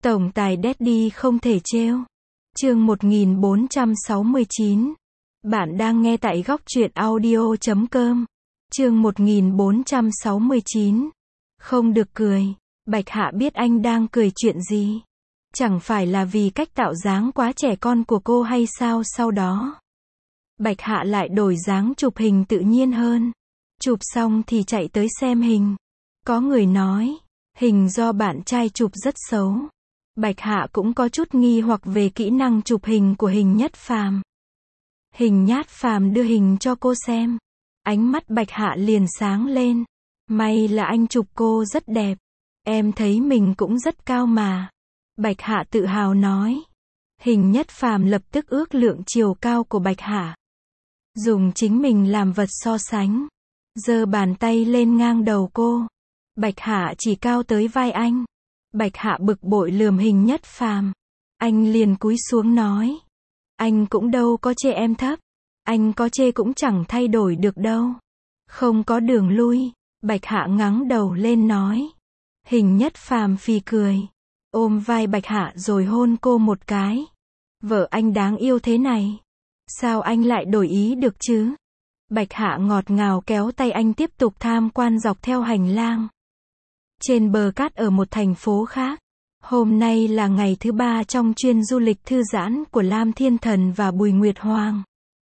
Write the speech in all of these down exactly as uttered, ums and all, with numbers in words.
Tổng tài Daddy không thể trêu. Chương một nghìn bốn trăm sáu mươi chín. Bạn đang nghe tại góc truyện audio chấm com. Chương một nghìn bốn trăm sáu mươi chín. Không được cười. Bạch Hạ biết anh đang cười chuyện gì. Chẳng phải là vì cách tạo dáng quá trẻ con của cô hay sao? Sau đó, Bạch Hạ lại đổi dáng chụp hình tự nhiên hơn. Chụp xong thì chạy tới xem hình. Có người nói, hình do bạn trai chụp rất xấu. Bạch Hạ cũng có chút nghi hoặc về kỹ năng chụp hình của Hình Nhất Phàm. Hình Nhát Phàm đưa hình cho cô xem. Ánh mắt Bạch Hạ liền sáng lên. May là anh chụp cô rất đẹp. Em thấy mình cũng rất cao mà. Bạch Hạ tự hào nói. Hình Nhất Phàm lập tức ước lượng chiều cao của Bạch Hạ. Dùng chính mình làm vật so sánh. Giơ bàn tay lên ngang đầu cô. Bạch Hạ chỉ cao tới vai anh. Bạch Hạ bực bội lườm Hình Nhất Phàm. Anh liền cúi xuống nói. Anh cũng đâu có chê em thấp. Anh có chê cũng chẳng thay đổi được đâu. Không có đường lui. Bạch Hạ ngẩng đầu lên nói. Hình Nhất Phàm phì cười. Ôm vai Bạch Hạ rồi hôn cô một cái. Vợ anh đáng yêu thế này. Sao anh lại đổi ý được chứ? Bạch Hạ ngọt ngào kéo tay anh tiếp tục tham quan dọc theo hành lang. Trên bờ cát ở một thành phố khác. Hôm nay là ngày thứ ba trong chuyến du lịch thư giãn của Lam Thiên Thần và Bùi Nguyệt Hoàng.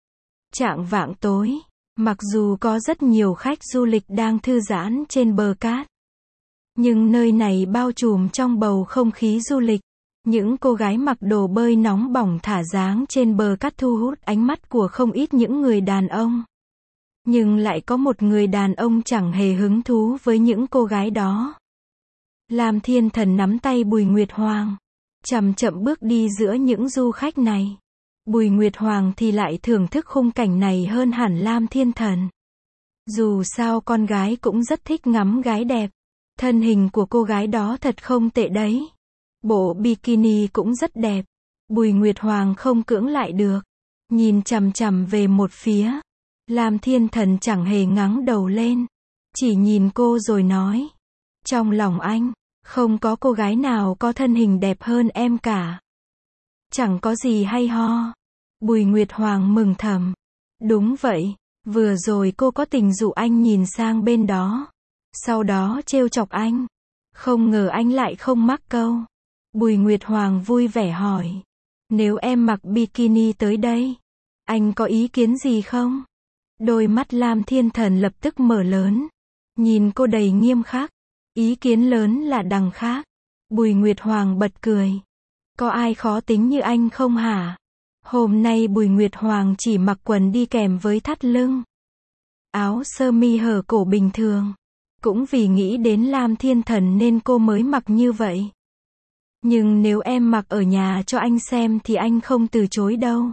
Chạng vạng tối, mặc dù có rất nhiều khách du lịch đang thư giãn trên bờ cát, nhưng nơi này bao trùm trong bầu không khí du lịch. Những cô gái mặc đồ bơi nóng bỏng thả dáng trên bờ cát thu hút ánh mắt của không ít những người đàn ông. Nhưng lại có một người đàn ông chẳng hề hứng thú với những cô gái đó. Lam Thiên Thần nắm tay Bùi Nguyệt Hoàng, chậm chậm bước đi giữa những du khách này. Bùi Nguyệt Hoàng thì lại thưởng thức khung cảnh này hơn hẳn Lam Thiên Thần. Dù sao con gái cũng rất thích ngắm gái đẹp. Thân hình của cô gái đó thật không tệ đấy. Bộ bikini cũng rất đẹp. Bùi Nguyệt Hoàng không cưỡng lại được. Nhìn chằm chằm về một phía. Lam Thiên Thần chẳng hề ngẩng đầu lên. Chỉ nhìn cô rồi nói. Trong lòng anh, không có cô gái nào có thân hình đẹp hơn em cả. Chẳng có gì hay ho. Bùi Nguyệt Hoàng mừng thầm. Đúng vậy, vừa rồi cô có tình dụ anh nhìn sang bên đó. Sau đó trêu chọc anh. Không ngờ anh lại không mắc câu. Bùi Nguyệt Hoàng vui vẻ hỏi. Nếu em mặc bikini tới đây, anh có ý kiến gì không? Đôi mắt Lam Thiên Thần lập tức mở lớn. Nhìn cô đầy nghiêm khắc. Ý kiến lớn là đằng khác. Bùi Nguyệt Hoàng bật cười. Có ai khó tính như anh không hả? Hôm nay Bùi Nguyệt Hoàng chỉ mặc quần đi kèm với thắt lưng. Áo sơ mi hở cổ bình thường. Cũng vì nghĩ đến Lam Thiên Thần nên cô mới mặc như vậy. Nhưng nếu em mặc ở nhà cho anh xem thì anh không từ chối đâu.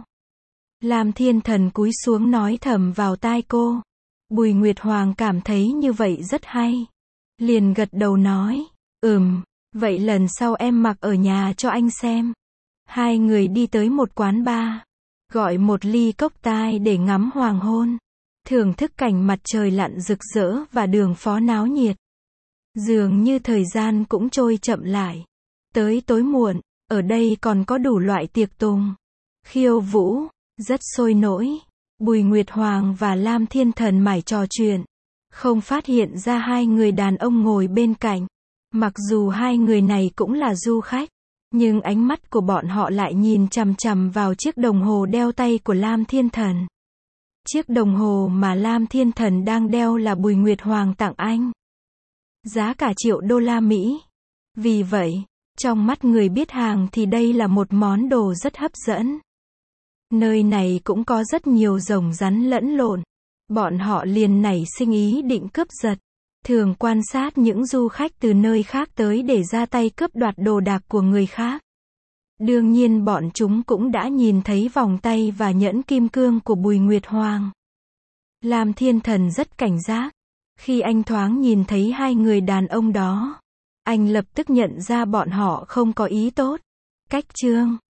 Lam Thiên Thần cúi xuống nói thầm vào tai cô. Bùi Nguyệt Hoàng cảm thấy như vậy rất hay. Liền gật đầu nói. Ừm, vậy lần sau em mặc ở nhà cho anh xem. Hai người đi tới một quán bar. Gọi một ly cốc tai để ngắm hoàng hôn. Thưởng thức cảnh mặt trời lặn rực rỡ và đường phố náo nhiệt. Dường như thời gian cũng trôi chậm lại. Tới tối muộn, ở đây còn có đủ loại tiệc tùng, khiêu vũ, rất sôi nổi. Bùi Nguyệt Hoàng và Lam Thiên Thần mải trò chuyện. Không phát hiện ra hai người đàn ông ngồi bên cạnh. Mặc dù hai người này cũng là du khách, nhưng ánh mắt của bọn họ lại nhìn chằm chằm vào chiếc đồng hồ đeo tay của Lam Thiên Thần. Chiếc đồng hồ mà Lam Thiên Thần đang đeo là Bùi Nguyệt Hoàng tặng anh. Giá cả triệu đô la Mỹ. Vì vậy, trong mắt người biết hàng thì đây là một món đồ rất hấp dẫn. Nơi này cũng có rất nhiều rồng rắn lẫn lộn. Bọn họ liền nảy sinh ý định cướp giật. Thường quan sát những du khách từ nơi khác tới để ra tay cướp đoạt đồ đạc của người khác. Đương nhiên bọn chúng cũng đã nhìn thấy vòng tay và nhẫn kim cương của Bùi Nguyệt Hoàng. Lam Thiên Thần rất cảnh giác. Khi anh thoáng nhìn thấy hai người đàn ông đó, anh lập tức nhận ra bọn họ không có ý tốt. Cách chương